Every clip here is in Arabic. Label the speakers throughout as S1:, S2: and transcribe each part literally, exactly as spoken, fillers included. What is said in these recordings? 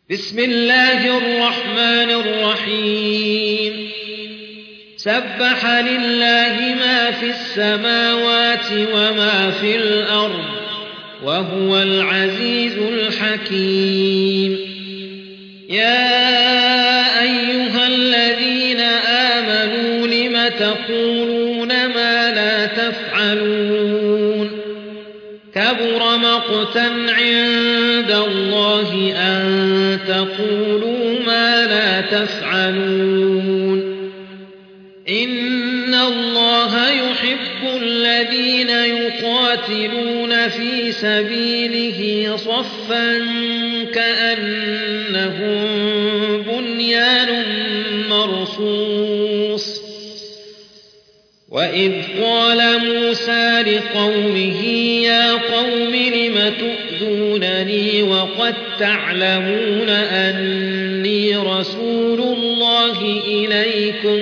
S1: بسم الله الرحمن الرحيم سبح لله ما في السماوات وما في الأرض وهو العزيز الحكيم يا أيها الذين آمنوا لم تقولون ما لا تفعلون كبر مقتا عند الله أن تقولوا ما لا تفعلون إن الله يحب الذين يقاتلون في سبيله صفا كأنهم بنيان مرصوص وإذ قال موسى لقومه يا قوم لم تؤذونني وقد تعلمون أني رسول الله إليكم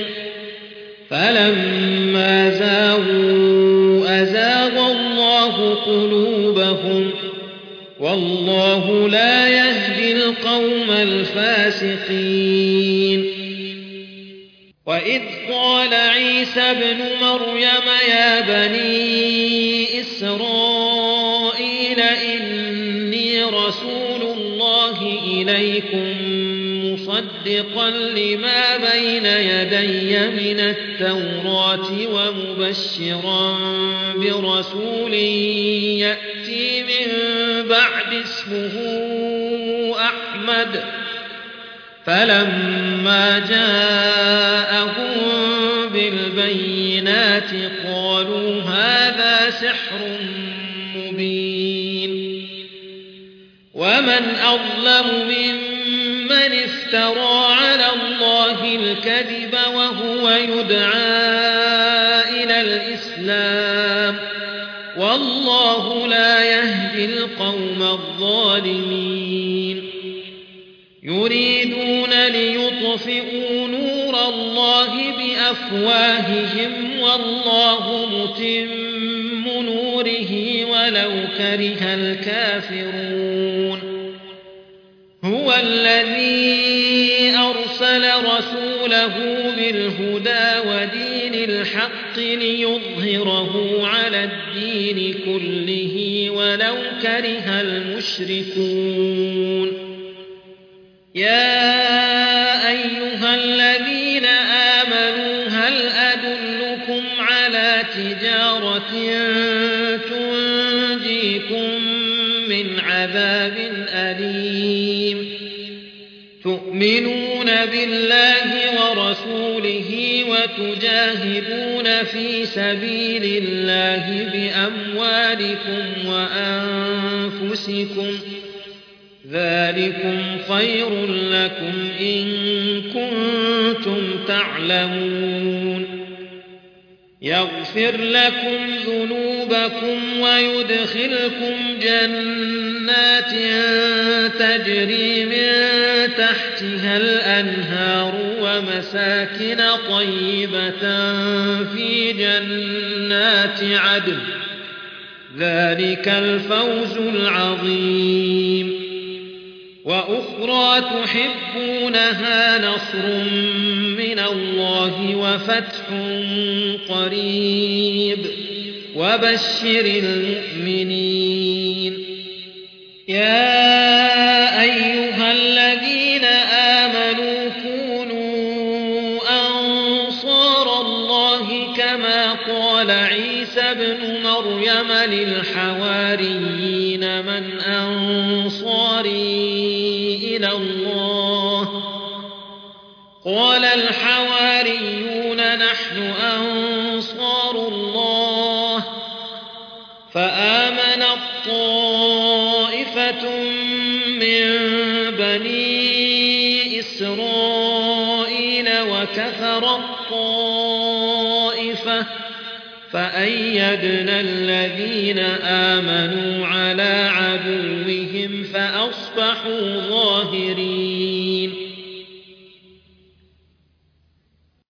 S1: فلما زاغوا أزاغ الله قلوبهم والله لا يهدي القوم الفاسقين وإذ قال عيسى ابن مريم يا بني إسرائيل إني رسول الله إليكم مصدقا لما بين يدي من التوراة ومبشرا برسول يأتي من بعد اسمه أحمد فلما جاءهم بالبينات قالوا هذا سحر مبين ومن أظلم ممن افترى على الله الكذب وهو يدعى إلى الإسلام والله لا يهدي القوم الظالمين يريدون ليطفئوا نور الله بأفواههم والله متم نوره ولو كره الكافرون هو الذي أرسل رسوله بالهدى ودين الحق ليظهره على الدين كله ولو كره المشركون يا أيها الذين آمنوا هل أدلكم على تجارة تنجيكم من عذاب أليم تؤمنون بالله ورسوله وتجاهدون في سبيل الله بأموالكم وأنفسكم ذلكم خير لكم إن كنتم تعلمون يغفر لكم ذنوبكم ويدخلكم جنات تجري من تحتها الأنهار ومساكن طيبة في جنات عدن ذلك الفوز العظيم وأخرى تحبونها نصر من الله وفتح قريب وبشر المؤمنين يا أيها الذين آمنوا كونوا أنصار الله كما قال عيسى ابن مريم للحواريين من أنصاري إلى الله قال الحواريون نحن أنصار الله فآمن الطائفة من بني إسرائيل وكفر الطائفة فأيدنا الذين آمنوا على عدوهم فأصبحوا ظاهرين